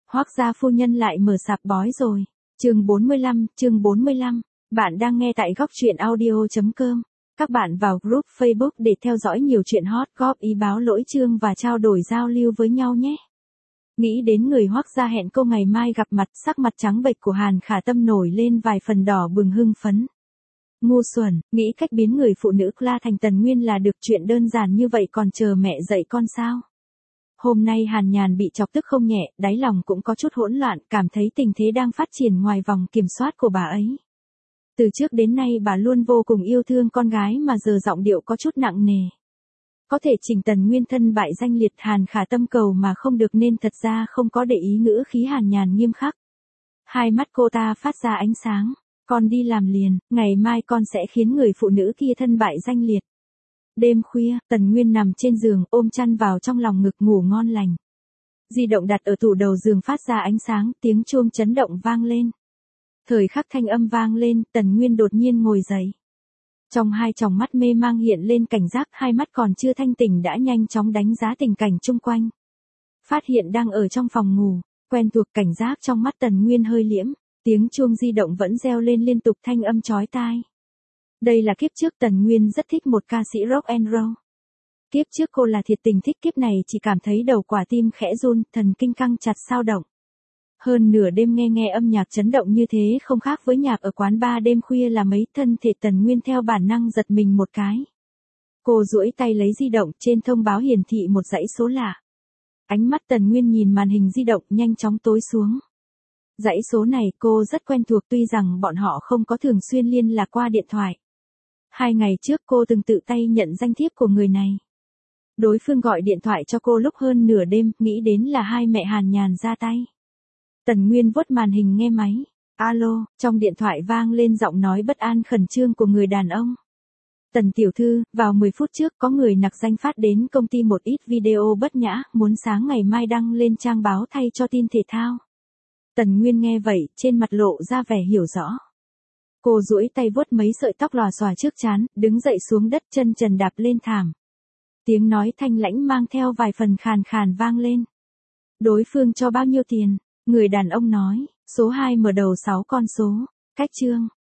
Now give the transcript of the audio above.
Hoác gia phu nhân lại mở sạp bói rồi. Chương 45. Bạn đang nghe tại góc truyện audio.com. Các bạn vào group Facebook để theo dõi nhiều chuyện hot, góp ý báo lỗi chương và trao đổi giao lưu với nhau nhé. Nghĩ đến người Hoác gia hẹn cô ngày mai gặp mặt, sắc mặt trắng bệch của Hàn Khả Tâm nổi lên vài phần đỏ bừng hưng phấn. Ngu xuẩn, nghĩ cách biến người phụ nữ La thành Tần Nguyên là được, chuyện đơn giản như vậy còn chờ mẹ dạy con sao? Hôm nay Hàn Nhàn bị chọc tức không nhẹ, đáy lòng cũng có chút hỗn loạn, cảm thấy tình thế đang phát triển ngoài vòng kiểm soát của bà ấy. Từ trước đến nay bà luôn vô cùng yêu thương con gái mà giờ giọng điệu có chút nặng nề. Có thể chỉnh Tần Nguyên thân bại danh liệt, Hàn Khả Tâm cầu mà không được nên thật ra không có để ý ngữ khí Hàn Nhàn nghiêm khắc. Hai mắt cô ta phát ra ánh sáng. Con đi làm liền, ngày mai con sẽ khiến người phụ nữ kia thân bại danh liệt. Đêm khuya, Tần Nguyên nằm trên giường ôm chăn vào trong lòng ngực ngủ ngon lành. Di động đặt ở tủ đầu giường phát ra ánh sáng, tiếng chuông chấn động vang lên. Thời khắc thanh âm vang lên, Tần Nguyên đột nhiên ngồi dậy. Trong hai tròng mắt mê mang hiện lên cảnh giác, hai mắt còn chưa thanh tỉnh đã nhanh chóng đánh giá tình cảnh chung quanh. Phát hiện đang ở trong phòng ngủ, quen thuộc cảnh giác trong mắt Tần Nguyên hơi liễm. Tiếng chuông di động vẫn reo lên liên tục, thanh âm chói tai. Đây là kiếp trước Tần Nguyên rất thích một ca sĩ rock and roll. Kiếp trước cô là thiệt tình thích, kiếp này chỉ cảm thấy đầu quả tim khẽ run, thần kinh căng chặt sao động. Hơn nửa đêm nghe âm nhạc chấn động như thế không khác với nhạc ở quán bar đêm khuya là mấy, thân thể Tần Nguyên theo bản năng giật mình một cái. Cô duỗi tay lấy di động, trên thông báo hiển thị một dãy số lạ. Ánh mắt Tần Nguyên nhìn màn hình di động nhanh chóng tối xuống. Dãy số này cô rất quen thuộc, tuy rằng bọn họ không có thường xuyên liên lạc qua điện thoại. 2 ngày trước cô từng tự tay nhận danh thiếp của người này. Đối phương gọi điện thoại cho cô lúc hơn nửa đêm, nghĩ đến là hai mẹ Hàn Nhàn ra tay. Tần Nguyên vuốt màn hình nghe máy. Alo, trong điện thoại vang lên giọng nói bất an khẩn trương của người đàn ông. Tần tiểu thư, vào 10 phút trước có người nặc danh phát đến công ty một ít video bất nhã, muốn sáng ngày mai đăng lên trang báo thay cho tin thể thao. Tần Nguyên nghe vậy, trên mặt lộ ra vẻ hiểu rõ. Cô duỗi tay vuốt mấy sợi tóc lòa xòa trước trán, đứng dậy xuống đất, chân trần đạp lên thảm. Tiếng nói thanh lãnh mang theo vài phần khàn khàn vang lên. Đối phương cho bao nhiêu tiền? Người đàn ông nói, số 2 mở đầu 6 con số. Cách chương.